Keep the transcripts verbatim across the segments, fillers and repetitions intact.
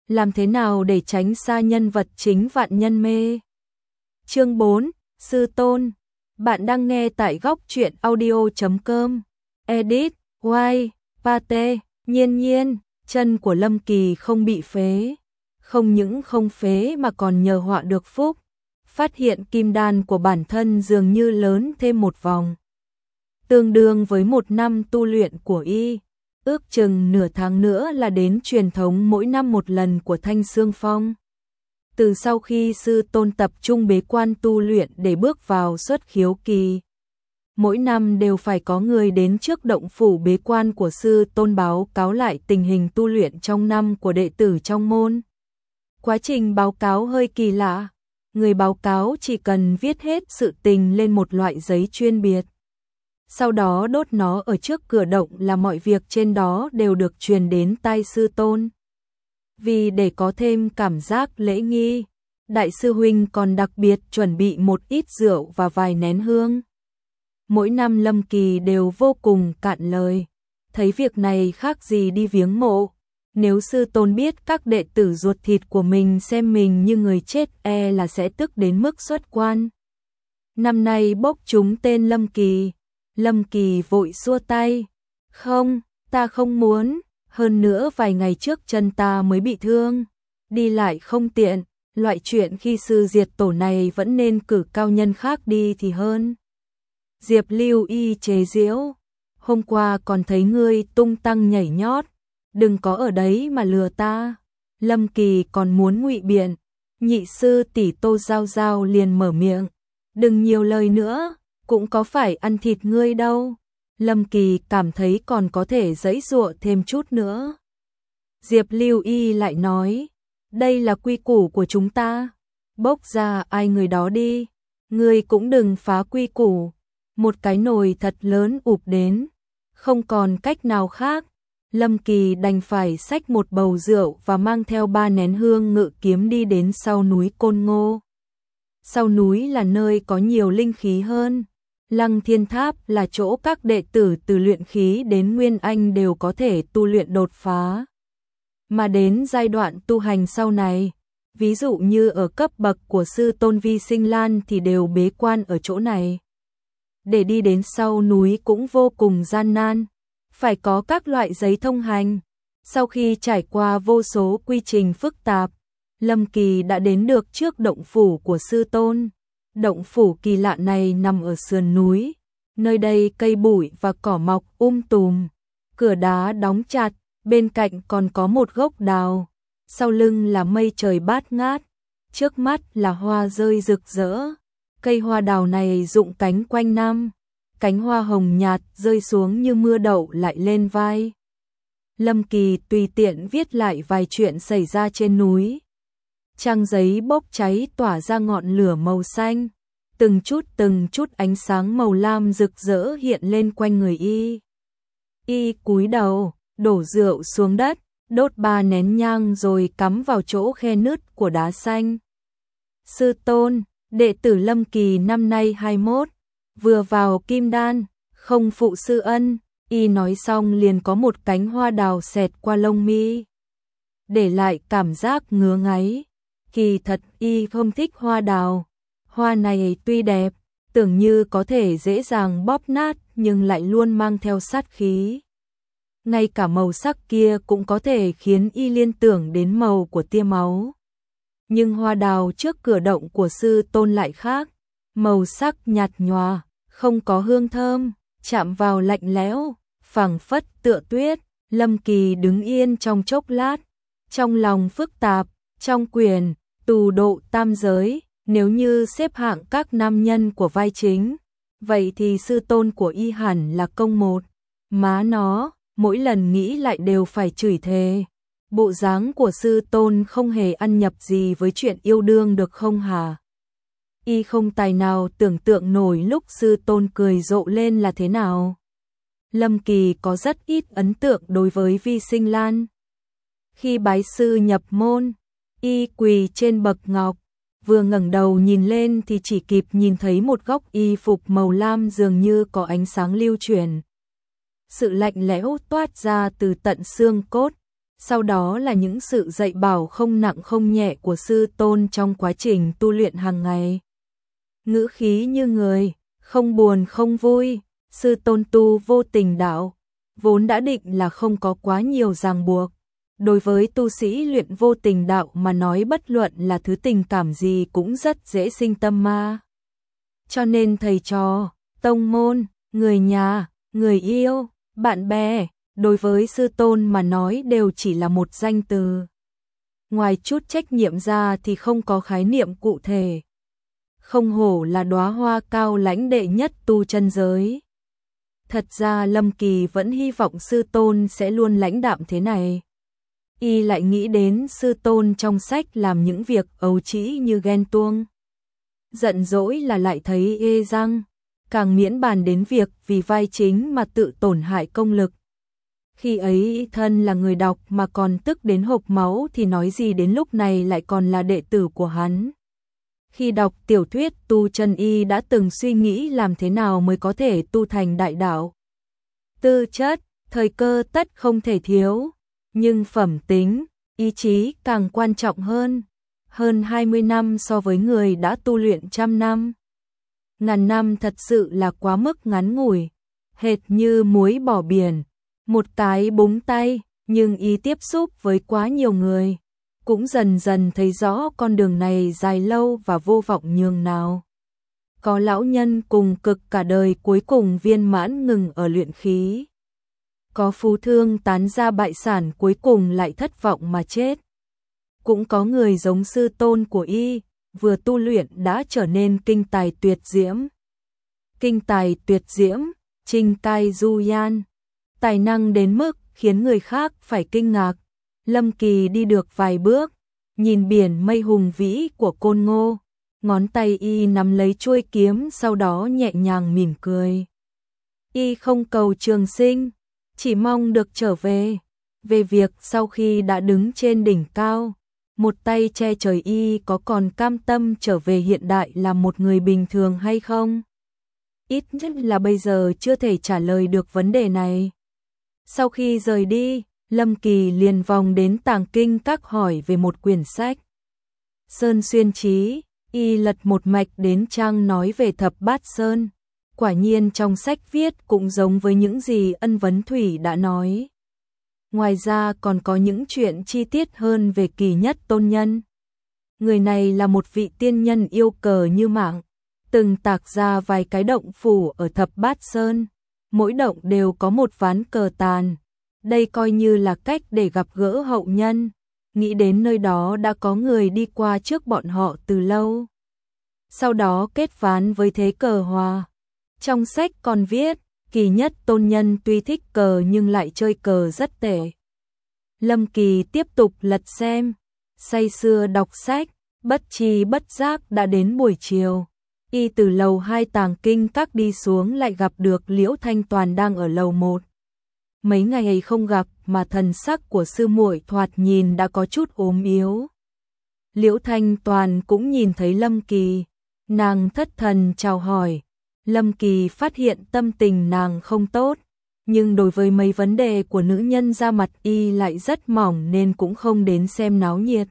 làm thế nào để tránh xa nhân vật chính vạn nhân mê. Chương bốn, Sư Tôn. Bạn đang nghe tại góc truyện audio chấm com. Edit, Y, Pate, Nhiên Nhiên, chân của Lâm Kỳ không bị phế. Không những không phế mà còn nhờ họa được phúc. Phát hiện kim đan của bản thân dường như lớn thêm một vòng. Tương đương với một năm tu luyện của y. Ước chừng nửa tháng nữa là đến truyền thống mỗi năm một lần của Thanh Xương Phong. Từ sau khi sư tôn tập trung bế quan tu luyện để bước vào xuất khiếu kỳ, mỗi năm đều phải có người đến trước động phủ bế quan của sư tôn báo cáo lại tình hình tu luyện trong năm của đệ tử trong môn. Quá trình báo cáo hơi kỳ lạ, người báo cáo chỉ cần viết hết sự tình lên một loại giấy chuyên biệt. Sau đó đốt nó ở trước cửa động là mọi việc trên đó đều được truyền đến tai sư tôn. Vì để có thêm cảm giác lễ nghi, đại sư huynh còn đặc biệt chuẩn bị một ít rượu và vài nén hương. Mỗi năm Lâm Kỳ đều vô cùng cạn lời, thấy việc này khác gì đi viếng mộ. Nếu sư tôn biết các đệ tử ruột thịt của mình xem mình như người chết e là sẽ tức đến mức xuất quan. Năm nay bốc trúng tên Lâm Kỳ. Lâm Kỳ vội xua tay. Không, ta không muốn, hơn nữa vài ngày trước chân ta mới bị thương. Đi lại không tiện, loại chuyện khi sư diệt tổ này vẫn nên cử cao nhân khác đi thì hơn. Diệp Lưu Y chế giễu. Hôm qua còn thấy ngươi tung tăng nhảy nhót. Đừng có ở đấy mà lừa ta. Lâm Kỳ còn muốn ngụy biện. Nhị sư tỷ Tô Giao Giao liền mở miệng. Đừng nhiều lời nữa, cũng có phải ăn thịt ngươi đâu. Lâm Kỳ cảm thấy còn có thể giãy giụa thêm chút nữa. Diệp Lưu Y lại nói, đây là quy củ của chúng ta. Bốc ra ai người đó đi. Ngươi cũng đừng phá quy củ. Một cái nồi thật lớn ụp đến. Không còn cách nào khác. Lâm Kỳ đành phải xách một bầu rượu và mang theo ba nén hương ngự kiếm đi đến sau núi Côn Ngô. Sau núi là nơi có nhiều linh khí hơn. Lăng Thiên Tháp là chỗ các đệ tử từ luyện khí đến Nguyên Anh đều có thể tu luyện đột phá. Mà đến giai đoạn tu hành sau này, ví dụ như ở cấp bậc của sư tôn Vi Sinh Lan thì đều bế quan ở chỗ này. Để đi đến sau núi cũng vô cùng gian nan, phải có các loại giấy thông hành. Sau khi trải qua vô số quy trình phức tạp, Lâm Kỳ đã đến được trước động phủ của sư tôn. Động phủ kỳ lạ này nằm ở sườn núi, nơi đây cây bụi và cỏ mọc um tùm, cửa đá đóng chặt, bên cạnh còn có một gốc đào, sau lưng là mây trời bát ngát, trước mắt là hoa rơi rực rỡ. Cây hoa đào này rụng cánh quanh năm, cánh hoa hồng nhạt rơi xuống như mưa đậu lại lên vai. Lâm Kỳ tùy tiện viết lại vài chuyện xảy ra trên núi. Trang giấy bốc cháy tỏa ra ngọn lửa màu xanh, từng chút từng chút ánh sáng màu lam rực rỡ hiện lên quanh người y. Y cúi đầu, đổ rượu xuống đất, đốt ba nén nhang rồi cắm vào chỗ khe nứt của đá xanh. Sư tôn, đệ tử Lâm Kỳ năm nay hai mươi mốt, vừa vào kim đan, không phụ sư ân. Y nói xong liền có một cánh hoa đào xẹt qua lông mi, để lại cảm giác ngứa ngáy. Kỳ thật y không thích hoa đào. Hoa này tuy đẹp, tưởng như có thể dễ dàng bóp nát nhưng lại luôn mang theo sát khí. Ngay cả màu sắc kia cũng có thể khiến y liên tưởng đến màu của tia máu. Nhưng hoa đào trước cửa động của sư tôn lại khác. Màu sắc nhạt nhòa, không có hương thơm, chạm vào lạnh lẽo, phảng phất tựa tuyết. Lâm Kỳ đứng yên trong chốc lát, trong lòng phức tạp. Trong quyền tù độ tam giới, nếu như xếp hạng các nam nhân của vai chính, vậy thì sư tôn của y hẳn là công một. Má nó, mỗi lần nghĩ lại đều phải chửi thề. Bộ dáng của sư tôn không hề ăn nhập gì với chuyện yêu đương được không hả? Y không tài nào tưởng tượng nổi lúc sư tôn cười rộ lên là thế nào. Lâm Kỳ có rất ít ấn tượng đối với Vi Sinh Lan. Khi bái sư nhập môn, y quỳ trên bậc ngọc, vừa ngẩng đầu nhìn lên thì chỉ kịp nhìn thấy một góc y phục màu lam dường như có ánh sáng lưu chuyển. Sự lạnh lẽo toát ra từ tận xương cốt, sau đó là những sự dạy bảo không nặng không nhẹ của sư tôn trong quá trình tu luyện hàng ngày. Ngữ khí như người, không buồn không vui, sư tôn tu vô tình đạo, vốn đã định là không có quá nhiều ràng buộc. Đối với tu sĩ luyện vô tình đạo mà nói bất luận là thứ tình cảm gì cũng rất dễ sinh tâm ma. Cho nên thầy trò, tông môn, người nhà, người yêu, bạn bè, đối với sư tôn mà nói đều chỉ là một danh từ. Ngoài chút trách nhiệm ra thì không có khái niệm cụ thể. Không hổ là đóa hoa cao lãnh đệ nhất tu chân giới. Thật ra Lâm Kỳ vẫn hy vọng sư tôn sẽ luôn lãnh đạm thế này. Y lại nghĩ đến sư tôn trong sách làm những việc ấu trĩ như ghen tuông. Giận dỗi là lại thấy ê răng, càng miễn bàn đến việc vì vai chính mà tự tổn hại công lực. Khi ấy thân là người đọc mà còn tức đến hộc máu thì nói gì đến lúc này lại còn là đệ tử của hắn. Khi đọc tiểu thuyết tu chân y đã từng suy nghĩ làm thế nào mới có thể tu thành đại đạo. Tư chất, thời cơ tất không thể thiếu, nhưng phẩm tính, ý chí càng quan trọng hơn. Hơn hai mươi năm so với người đã tu luyện trăm năm. Ngàn năm thật sự là quá mức ngắn ngủi, hệt như muối bỏ biển, một cái búng tay, nhưng y tiếp xúc với quá nhiều người, cũng dần dần thấy rõ con đường này dài lâu và vô vọng nhường nào. Có lão nhân cùng cực cả đời cuối cùng viên mãn ngừng ở luyện khí. Có phú thương tán ra bại sản cuối cùng lại thất vọng mà chết. Cũng có người giống sư tôn của y, vừa tu luyện đã trở nên kinh tài tuyệt diễm. Kinh tài tuyệt diễm, Trình Cai Du Yan. Tài năng đến mức khiến người khác phải kinh ngạc. Lâm Kỳ đi được vài bước, nhìn biển mây hùng vĩ của Côn Ngô, ngón tay y nắm lấy chuôi kiếm sau đó nhẹ nhàng mỉm cười. Y không cầu trường sinh, chỉ mong được trở về. Về việc sau khi đã đứng trên đỉnh cao, một tay che trời y có còn cam tâm trở về hiện đại là một người bình thường hay không? Ít nhất là bây giờ chưa thể trả lời được vấn đề này. Sau khi rời đi, Lâm Kỳ liền vòng đến Tàng Kinh Các hỏi về một quyển sách. Sơn Xuyên Trí, y lật một mạch đến trang nói về Thập Bát Sơn. Quả nhiên trong sách viết cũng giống với những gì Ân Vấn Thủy đã nói. Ngoài ra còn có những chuyện chi tiết hơn về Kỳ Nhất Tôn Nhân. Người này là một vị tiên nhân yêu cờ như mạng, từng tạc ra vài cái động phủ ở Thập Bát Sơn, mỗi động đều có một ván cờ tàn. Đây coi như là cách để gặp gỡ hậu nhân, nghĩ đến nơi đó đã có người đi qua trước bọn họ từ lâu. Sau đó kết ván với thế cờ hòa. Trong sách còn viết, Kỳ Nhất Tôn Nhân tuy thích cờ nhưng lại chơi cờ rất tệ. Lâm Kỳ tiếp tục lật xem, say sưa đọc sách, bất tri bất giác đã đến buổi chiều. Y từ lầu hai Tàng Kinh Các đi xuống lại gặp được Liễu Thanh Toàn đang ở lầu một. Mấy ngày ấy không gặp mà thần sắc của sư muội thoạt nhìn đã có chút ốm yếu. Liễu Thanh Toàn cũng nhìn thấy Lâm Kỳ, nàng thất thần chào hỏi. Lâm Kỳ phát hiện tâm tình nàng không tốt, nhưng đối với mấy vấn đề của nữ nhân da mặt y lại rất mỏng nên cũng không đến xem náo nhiệt.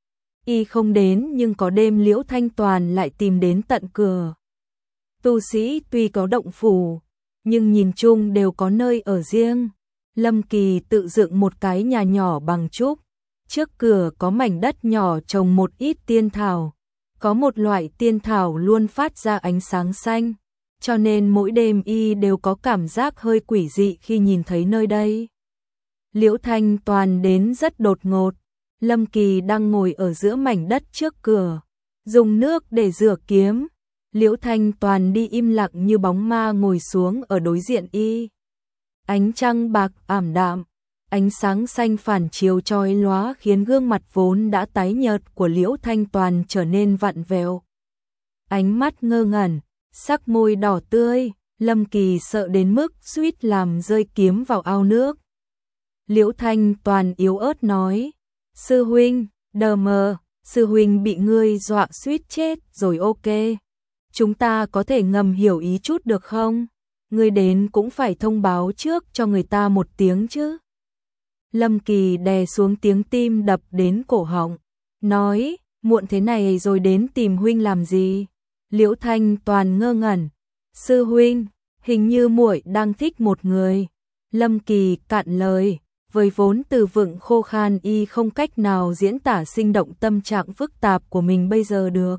Y không đến nhưng có đêm Liễu Thanh Toàn lại tìm đến tận cửa. Tu sĩ tuy có động phủ, nhưng nhìn chung đều có nơi ở riêng. Lâm Kỳ tự dựng một cái nhà nhỏ bằng trúc, trước cửa có mảnh đất nhỏ trồng một ít tiên thảo. Có một loại tiên thảo luôn phát ra ánh sáng xanh, cho nên mỗi đêm y đều có cảm giác hơi quỷ dị khi nhìn thấy nơi đây. Liễu Thanh Toàn đến rất đột ngột. Lâm Kỳ đang ngồi ở giữa mảnh đất trước cửa, dùng nước để rửa kiếm. Liễu Thanh Toàn đi im lặng như bóng ma ngồi xuống ở đối diện y. Ánh trăng bạc ảm đạm, ánh sáng xanh phản chiếu chói lóa khiến gương mặt vốn đã tái nhợt của Liễu Thanh Toàn trở nên vặn vẹo. Ánh mắt ngơ ngẩn, sắc môi đỏ tươi, Lâm Kỳ sợ đến mức suýt làm rơi kiếm vào ao nước. Liễu Thanh Toàn yếu ớt nói, sư huynh, đờ mờ, sư huynh bị ngươi dọa suýt chết rồi ok. Chúng ta có thể ngầm hiểu ý chút được không? Ngươi đến cũng phải thông báo trước cho người ta một tiếng chứ. Lâm Kỳ đè xuống tiếng tim đập đến cổ họng, nói, muộn thế này rồi đến tìm huynh làm gì? Liễu Thanh Toàn ngơ ngẩn, sư huynh, hình như muội đang thích một người. Lâm Kỳ cạn lời, với vốn từ vựng khô khan y không cách nào diễn tả sinh động tâm trạng phức tạp của mình bây giờ được.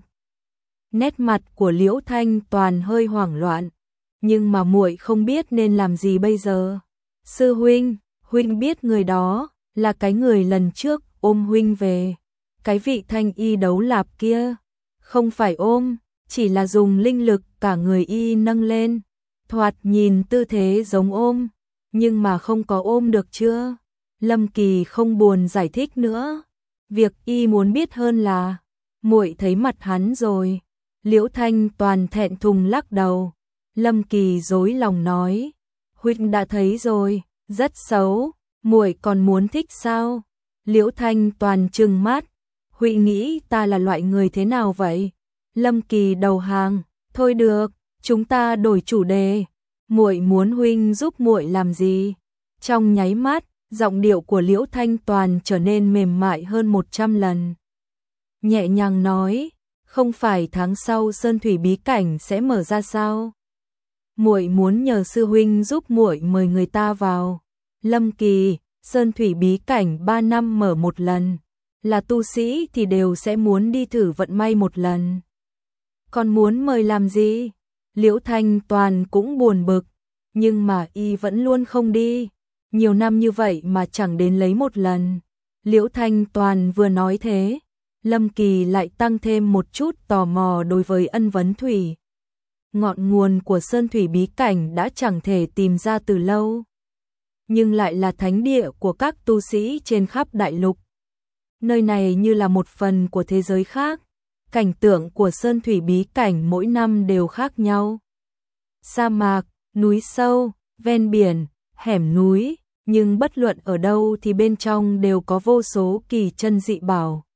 Nét mặt của Liễu Thanh Toàn hơi hoảng loạn, nhưng mà muội không biết nên làm gì bây giờ. Sư huynh, huynh biết người đó là cái người lần trước ôm huynh về, cái vị thanh y đấu lạp kia. Không phải ôm, chỉ là dùng linh lực cả người y nâng lên, thoạt nhìn tư thế giống ôm, nhưng mà không có ôm được chưa? Lâm Kỳ không buồn giải thích nữa, việc y muốn biết hơn là, muội thấy mặt hắn rồi. Liễu Thanh Toàn thẹn thùng lắc đầu. Lâm Kỳ dối lòng nói, huynh đã thấy rồi, rất xấu, muội còn muốn thích sao? Liễu Thanh Toàn trừng mắt, huynh nghĩ ta là loại người thế nào vậy? Lâm Kỳ đầu hàng, thôi được, chúng ta đổi chủ đề, muội muốn huynh giúp muội làm gì? Trong nháy mắt, giọng điệu của Liễu Thanh Toàn trở nên mềm mại hơn một trăm lần. Nhẹ nhàng nói, không phải tháng sau Sơn Thủy bí cảnh sẽ mở ra sao? Muội muốn nhờ sư huynh giúp muội mời người ta vào. Lâm Kỳ, Sơn Thủy bí cảnh ba năm mở một lần, là tu sĩ thì đều sẽ muốn đi thử vận may một lần. Còn muốn mời làm gì? Liễu Thanh Toàn cũng buồn bực, nhưng mà y vẫn luôn không đi. Nhiều năm như vậy mà chẳng đến lấy một lần. Liễu Thanh Toàn vừa nói thế, Lâm Kỳ lại tăng thêm một chút tò mò đối với Ân Vấn Thủy. Ngọn nguồn của Sơn Thủy bí cảnh đã chẳng thể tìm ra từ lâu, nhưng lại là thánh địa của các tu sĩ trên khắp đại lục. Nơi này như là một phần của thế giới khác, cảnh tượng của Sơn Thủy bí cảnh mỗi năm đều khác nhau. Sa mạc, núi sâu, ven biển, hẻm núi, nhưng bất luận ở đâu thì bên trong đều có vô số kỳ chân dị bảo.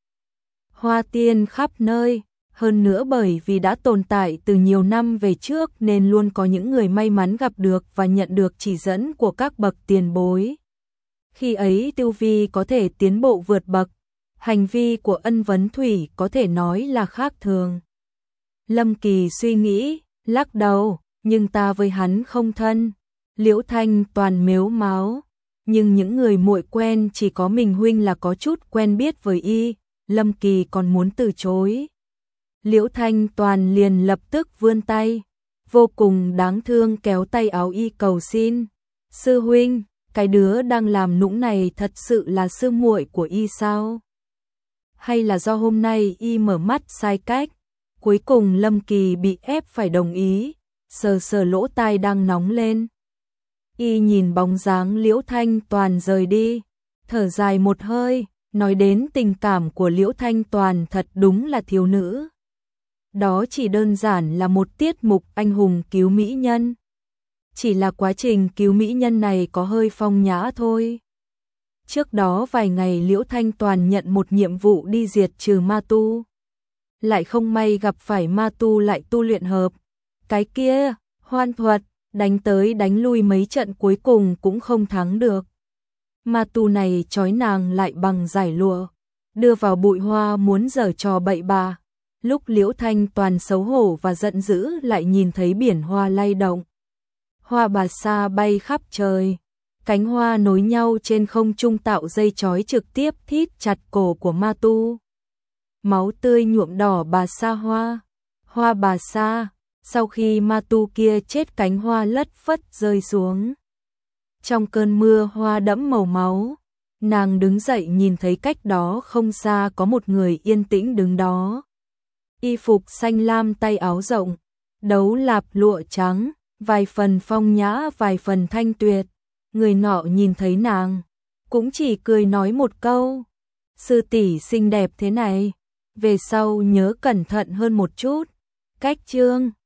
Hoa tiên khắp nơi, hơn nữa bởi vì đã tồn tại từ nhiều năm về trước nên luôn có những người may mắn gặp được và nhận được chỉ dẫn của các bậc tiền bối. Khi ấy tu vi có thể tiến bộ vượt bậc, hành vi của Ân Vấn Thủy có thể nói là khác thường. Lâm Kỳ suy nghĩ, lắc đầu, nhưng ta với hắn không thân. Liễu Thanh Toàn mếu máo, nhưng những người muội quen chỉ có mình huynh là có chút quen biết với y. Lâm Kỳ còn muốn từ chối. Liễu Thanh Toàn liền lập tức vươn tay, vô cùng đáng thương kéo tay áo y cầu xin. Sư huynh, cái đứa đang làm nũng này thật sự là sư muội của y sao? Hay là do hôm nay y mở mắt sai cách? Cuối cùng Lâm Kỳ bị ép phải đồng ý, sờ sờ lỗ tai đang nóng lên. Y nhìn bóng dáng Liễu Thanh Toàn rời đi, thở dài một hơi, nói đến tình cảm của Liễu Thanh Toàn thật đúng là thiếu nữ. Đó chỉ đơn giản là một tiết mục anh hùng cứu mỹ nhân. Chỉ là quá trình cứu mỹ nhân này có hơi phong nhã thôi. Trước đó vài ngày Liễu Thanh Toàn nhận một nhiệm vụ đi diệt trừ ma tu. Lại không may gặp phải ma tu lại tu luyện hợp. Cái kia, hoan thuật, đánh tới đánh lui mấy trận cuối cùng cũng không thắng được. Ma tu này trói nàng lại bằng giải lụa, đưa vào bụi hoa muốn giở trò bậy bạ. Lúc Liễu Thanh Toàn xấu hổ và giận dữ lại nhìn thấy biển hoa lay động. Hoa bà sa bay khắp trời, cánh hoa nối nhau trên không trung tạo dây trói trực tiếp thít chặt cổ của ma tu. Máu tươi nhuộm đỏ bà sa hoa. Hoa bà sa, sau khi ma tu kia chết cánh hoa lất phất rơi xuống. Trong cơn mưa hoa đẫm màu máu, nàng đứng dậy nhìn thấy cách đó không xa có một người yên tĩnh đứng đó. Y phục xanh lam tay áo rộng, đấu lạp lụa trắng, vài phần phong nhã vài phần thanh tuyệt. Người nọ nhìn thấy nàng, cũng chỉ cười nói một câu, sư tỷ xinh đẹp thế này, về sau nhớ cẩn thận hơn một chút. Cách chương